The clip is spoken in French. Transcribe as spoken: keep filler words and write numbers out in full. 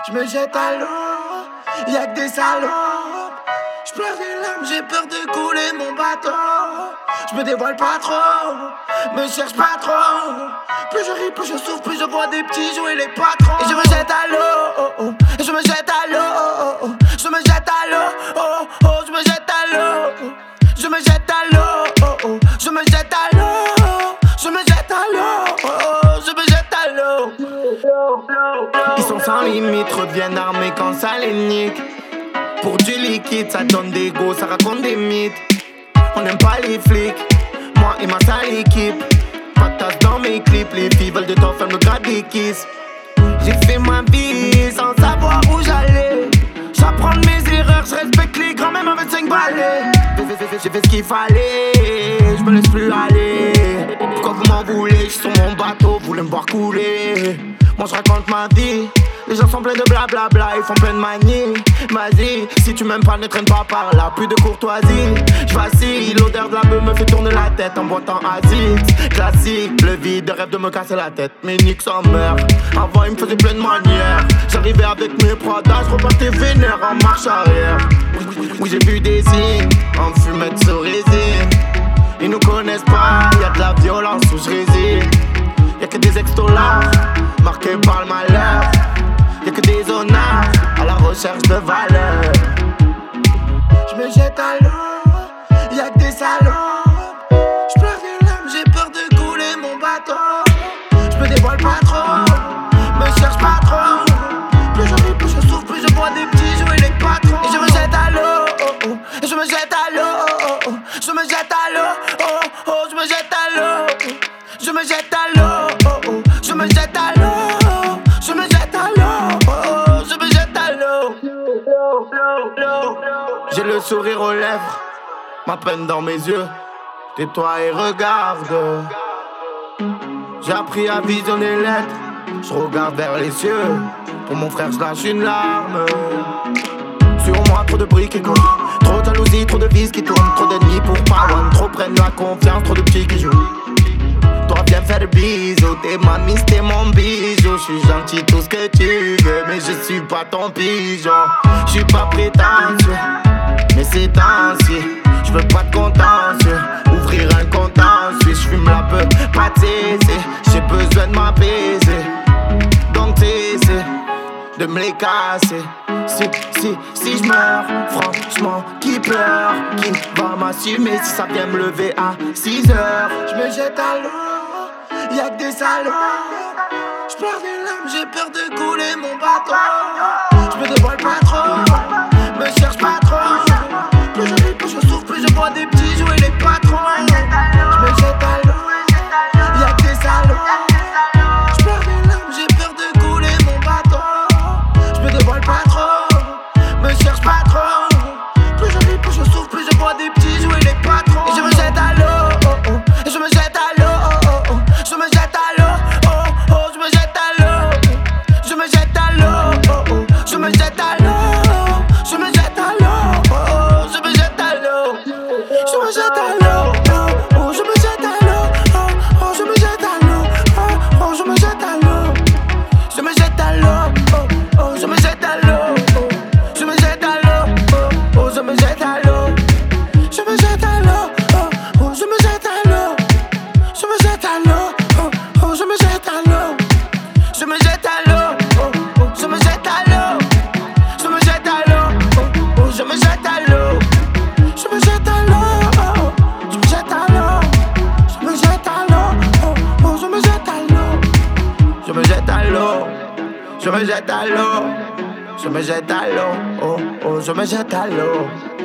Je me jette à l'eau, y'a que des salopes. Je pleure des larmes, j'ai peur de couler mon bateau. Je me dévoile pas trop, me cherche pas trop. Plus je ris, plus je souffre, plus je vois des petits jouer les patrons. Et je me jette à l'eau, oh, oh. Et je me jette à l'eau, oh, oh. Je me jette à l'eau, oh, oh. Je me jette à l'eau, je me jette à l'eau, oh, oh. Je me jette à l'eau, je me jette à l'eau, oh, oh. Je me jette à l'eau. Ils sont sans limite, reviennent armés quand ça les nique. Pour du liquide, ça donne des go, ça raconte des mythes. On n'aime pas les flics, moi et ma sale équipe. Pas de tasse dans mes clips, les filles veulent de temps faire me gratte des kisses. J'ai fait ma vie sans savoir où j'allais. J'apprends de mes erreurs, je respecte les grands même avec cinq balais. J'ai fait ce qu'il fallait, je me laisse plus aller. Pourquoi vous m'en voulez, je suis sur mon bateau, vous voulez me voir couler. Moi je raconte ma vie, les gens sont pleins de blablabla, ils font plein de manies. Vas-y, si tu m'aimes pas, ne traîne pas par là, plus de courtoisie. Je vacille, l'odeur de la beuh me fait tourner la tête en boitant Azix. Classique, le vide, rêve de me casser la tête, mais nique sa mère. Avant il me faisait plein de manières, j'arrivais avec mes Prada, je repartais vénère en marche arrière. Oui j'ai vu des signes, en fumette sur résine. Ils nous connaissent pas, y'a de la violence où je réside. Y'a que des ex-dollars, marqués par le malheur. Y'a que des honneurs, à la recherche de valeur. Je me jette à l'eau, y'a que des salopes. J'pleure des larmes, j'ai peur de couler mon bateau. J'me dévoile pas trop, me cherche pas trop. Plus je ris, plus je souffre, plus je vois des petits jouer les patrons. Et je me jette à l'eau, oh, oh. Et je me jette à l'eau, oh, oh. Je me jette à l'eau, oh, oh. Je me jette à l'eau, je me jette à l'eau, oh, oh. Je me jette à l'eau, je me jette à l'eau, oh, oh. Je me jette à l'eau. J'ai le sourire aux lèvres, ma peine dans mes yeux. Tais-toi et regarde. J'ai appris à visionner les lettres, je regarde vers les cieux. Pour mon frère je lâche une larme. Sur moi trop de bruit qui court, trop de jalousie, trop de vis qui tournent, trop d'ennemis pour pas one, trop prennent la confiance, trop de petits qui jouent. Toi viens faire des bisous, t'es ma miss, t'es mon bijou. J'suis gentil, tout ce que tu veux, mais je suis pas ton pigeon. J'suis pas prétentieux, mais c'est ainsi. J'veux pas de contentieux, ouvrir un compte ensuite. J'fume la peur, pas t'aiser, j'ai besoin de m'apaiser. Donc t'essaies de me les casser. Si, si, si j'meurs, franchement, qui pleure? Qui va m'assumer si ça vient me lever à six heures? J'me jette à l'eau, y'a que des salopes. J'pleure des larmes, j'ai peur de couler mon bateau. J'me dévoile pas trop, me cherche pas trop. Plus je ris, plus je souffre, plus je vois des petits jouer les patrons. J'me jette à l'eau, y'a que des salopes. J'pleure des larmes, j'ai peur de couler mon bateau. J'me dévoile pas trop, me cherche pas trop. Plus je ris, plus je souffre, plus je vois des petits jouer les patrons. Et je me jette à l'eau, oh, oh. Et je me jette à l'eau, oh, oh, oh. Je me jette à l'eau, oh, oh. Je me jette à l'eau, je me jette à l'eau, oh, oh. Je me jette à l'eau, je me jette à l'eau, oh, oh. Je me jette à l'eau, je me jette à l'eau, oh, oh. Je me jette à l'eau, oh, oh. Je me jette à l'eau, oh, oh. Je me jette à l'eau, je me jette à l'eau, oh, oh. Je me jette à l'eau, oh. Je me jette à l'eau, oh, oh. Je me jette à l'eau, je me jette à l'eau, oh, oh. Je me jette à l'eau, je me jette à l'eau, oh, oh. Je me jette à l'eau, je me jette à l'eau, oh, oh. Je me jette à l'eau, je me jette à l'eau, oh, oh. Je me jette à l'eau, je me jette à l'eau, oh, oh. Je me jette à l'eau, je me jette à l'eau, oh, oh. Je me jette à l'eau, je me jette à l'eau, je me jette à l'eau, je me jette à l'eau, oh, oh. Je me jette à l'eau.